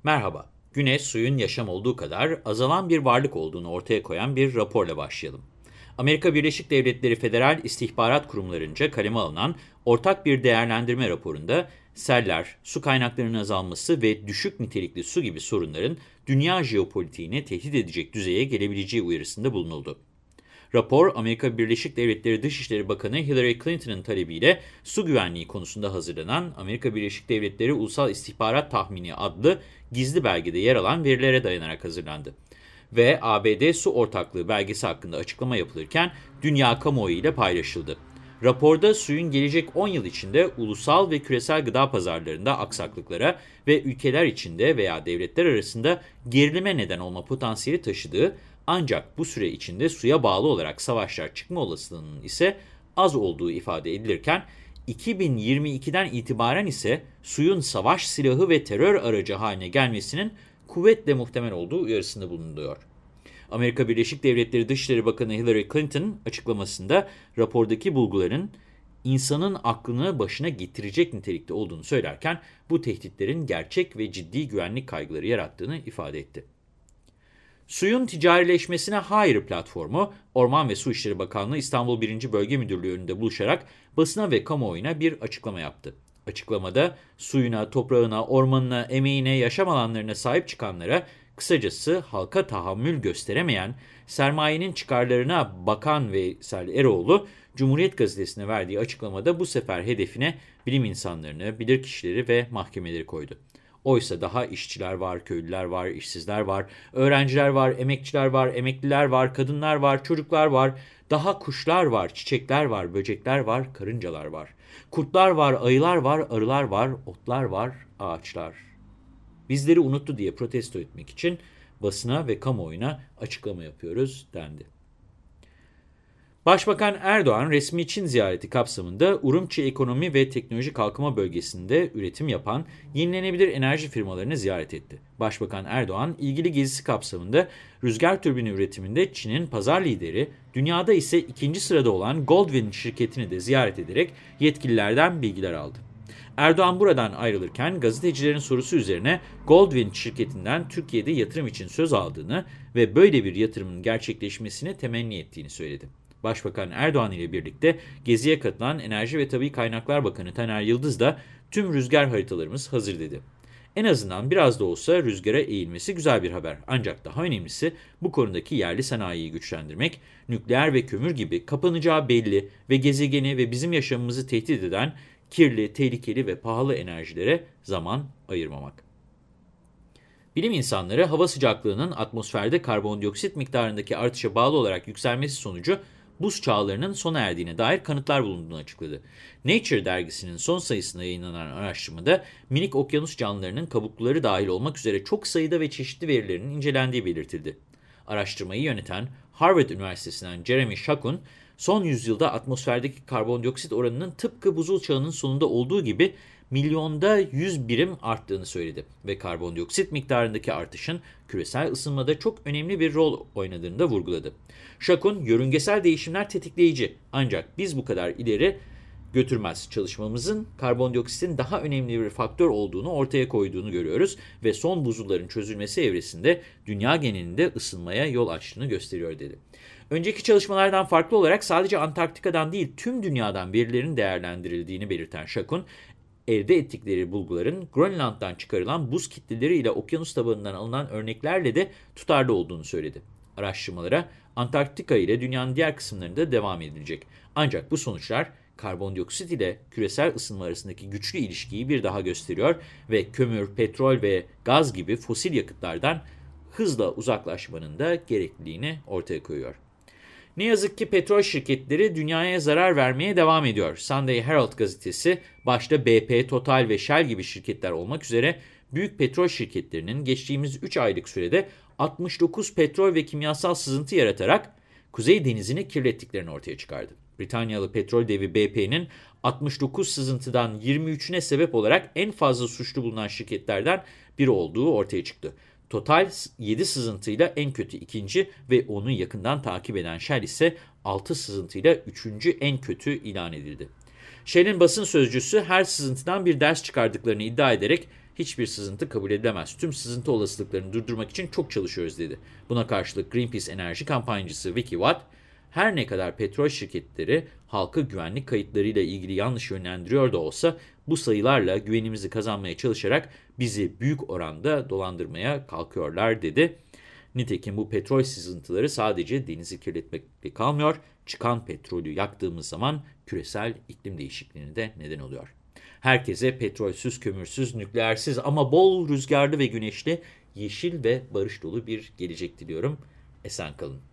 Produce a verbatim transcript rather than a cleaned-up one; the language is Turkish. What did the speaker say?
Merhaba. Güneş, suyun yaşam olduğu kadar azalan bir varlık olduğunu ortaya koyan bir raporla başlayalım. Amerika Birleşik Devletleri Federal İstihbarat Kurumlarınca kaleme alınan ortak bir değerlendirme raporunda seller, su kaynaklarının azalması ve düşük nitelikli su gibi sorunların dünya jeopolitiğini tehdit edecek düzeye gelebileceği uyarısında bulunuldu. Rapor, Amerika Birleşik Devletleri Dışişleri Bakanı Hillary Clinton'ın talebiyle su güvenliği konusunda hazırlanan Amerika Birleşik Devletleri Ulusal İstihbarat Tahmini adlı gizli belgede yer alan verilere dayanarak hazırlandı. Ve A B D Su Ortaklığı belgesi hakkında açıklama yapılırken dünya kamuoyu ile paylaşıldı. Raporda suyun gelecek on yıl içinde ulusal ve küresel gıda pazarlarında aksaklıklara ve ülkeler içinde veya devletler arasında gerilime neden olma potansiyeli taşıdığı, ancak bu süre içinde suya bağlı olarak savaşlar çıkma olasılığının ise az olduğu ifade edilirken, iki bin yirmi ikiden itibaren ise suyun savaş silahı ve terör aracı haline gelmesinin kuvvetle muhtemel olduğu uyarısında bulunuyor. Amerika Birleşik Devletleri Dışişleri Bakanı Hillary Clinton açıklamasında rapordaki bulguların insanın aklını başına getirecek nitelikte olduğunu söylerken, bu tehditlerin gerçek ve ciddi güvenlik kaygıları yarattığını ifade etti. Suyun ticarileşmesine hayır platformu, Orman ve Su İşleri Bakanlığı İstanbul birinci. Bölge Müdürlüğü önünde buluşarak basına ve kamuoyuna bir açıklama yaptı. Açıklamada suyuna, toprağına, ormanına, emeğine, yaşam alanlarına sahip çıkanlara, kısacası halka tahammül gösteremeyen, sermayenin çıkarlarına bakan Veysel Eroğlu, Cumhuriyet Gazetesi'ne verdiği açıklamada bu sefer hedefine bilim insanlarını, bilirkişileri ve mahkemeleri koydu. Oysa daha işçiler var, köylüler var, işsizler var, öğrenciler var, emekçiler var, emekliler var, kadınlar var, çocuklar var, daha kuşlar var, çiçekler var, böcekler var, karıncalar var. Kurtlar var, ayılar var, arılar var, otlar var, ağaçlar. Bizleri unuttu diye protesto etmek için basına ve kamuoyuna açıklama yapıyoruz dendi. Başbakan Erdoğan, resmi Çin ziyareti kapsamında Urumçi Ekonomi ve Teknoloji Kalkınma Bölgesi'nde üretim yapan yenilenebilir enerji firmalarını ziyaret etti. Başbakan Erdoğan, ilgili gezisi kapsamında rüzgar türbini üretiminde Çin'in pazar lideri, dünyada ise ikinci sırada olan Goldwind şirketini de ziyaret ederek yetkililerden bilgiler aldı. Erdoğan buradan ayrılırken gazetecilerin sorusu üzerine Goldwind şirketinden Türkiye'de yatırım için söz aldığını ve böyle bir yatırımın gerçekleşmesini temenni ettiğini söyledi. Başbakan Erdoğan ile birlikte geziye katılan Enerji ve Tabii Kaynaklar Bakanı Taner Yıldız da tüm rüzgar haritalarımız hazır dedi. En azından biraz da olsa rüzgara eğilmesi güzel bir haber. Ancak daha önemlisi bu konudaki yerli sanayiyi güçlendirmek, nükleer ve kömür gibi kapanacağı belli ve gezegeni ve bizim yaşamımızı tehdit eden kirli, tehlikeli ve pahalı enerjilere zaman ayırmamak. Bilim insanları hava sıcaklığının atmosferde karbondioksit miktarındaki artışa bağlı olarak yükselmesi sonucu buz çağlarının sona erdiğine dair kanıtlar bulunduğunu açıkladı. Nature dergisinin son sayısında yayınlanan araştırmada minik okyanus canlılarının kabukluları dahil olmak üzere çok sayıda ve çeşitli verilerin incelendiği belirtildi. Araştırmayı yöneten Harvard Üniversitesi'nden Jeremy Shakun, son yüzyılda atmosferdeki karbondioksit oranının tıpkı buzul çağının sonunda olduğu gibi milyonda yüz birim arttığını söyledi ve karbondioksit miktarındaki artışın küresel ısınmada çok önemli bir rol oynadığını da vurguladı. Shakun, yörüngesel değişimler tetikleyici, ancak biz bu kadar ileri götürmez. Çalışmamızın karbondioksitin daha önemli bir faktör olduğunu ortaya koyduğunu görüyoruz ve son buzulların çözülmesi evresinde dünya genelinde ısınmaya yol açtığını gösteriyor dedi. Önceki çalışmalardan farklı olarak sadece Antarktika'dan değil tüm dünyadan verilerin değerlendirildiğini belirten Shakun, elde ettikleri bulguların Grönland'dan çıkarılan buz kitleleri ile okyanus tabanından alınan örneklerle de tutarlı olduğunu söyledi. Araştırmalara Antarktika ile dünyanın diğer kısımlarında devam edilecek. Ancak bu sonuçlar karbondioksit ile küresel ısınma arasındaki güçlü ilişkiyi bir daha gösteriyor ve kömür, petrol ve gaz gibi fosil yakıtlardan hızla uzaklaşmanın da gerekliliğini ortaya koyuyor. Ne yazık ki petrol şirketleri dünyaya zarar vermeye devam ediyor. Sunday Herald gazetesi başta B P, Total ve Shell gibi şirketler olmak üzere büyük petrol şirketlerinin geçtiğimiz üç aylık sürede altmış dokuz petrol ve kimyasal sızıntı yaratarak Kuzey Denizi'ni kirlettiklerini ortaya çıkardı. Britanyalı petrol devi B P'nin altmış dokuz sızıntıdan yirmi üçüne sebep olarak en fazla suçlu bulunan şirketlerden biri olduğu ortaya çıktı. Total yedi sızıntıyla en kötü ikinci ve onu yakından takip eden Shell ise altı sızıntıyla üçüncü en kötü ilan edildi. Shell'in basın sözcüsü her sızıntıdan bir ders çıkardıklarını iddia ederek Hiçbir sızıntı kabul edilemez. Tüm sızıntı olasılıklarını durdurmak için çok çalışıyoruz dedi. Buna karşılık Greenpeace Enerji kampanyacısı Vicky Watt, her ne kadar petrol şirketleri halkı güvenlik kayıtlarıyla ilgili yanlış yönlendiriyor da olsa bu sayılarla güvenimizi kazanmaya çalışarak bizi büyük oranda dolandırmaya kalkıyorlar dedi. Nitekim bu petrol sızıntıları sadece denizi kirletmekle kalmıyor, çıkan petrolü yaktığımız zaman küresel iklim değişikliğine de neden oluyor. Herkese petrolsüz, kömürsüz, nükleersiz ama bol rüzgarlı ve güneşli, yeşil ve barış dolu bir gelecek diliyorum. Esen kalın.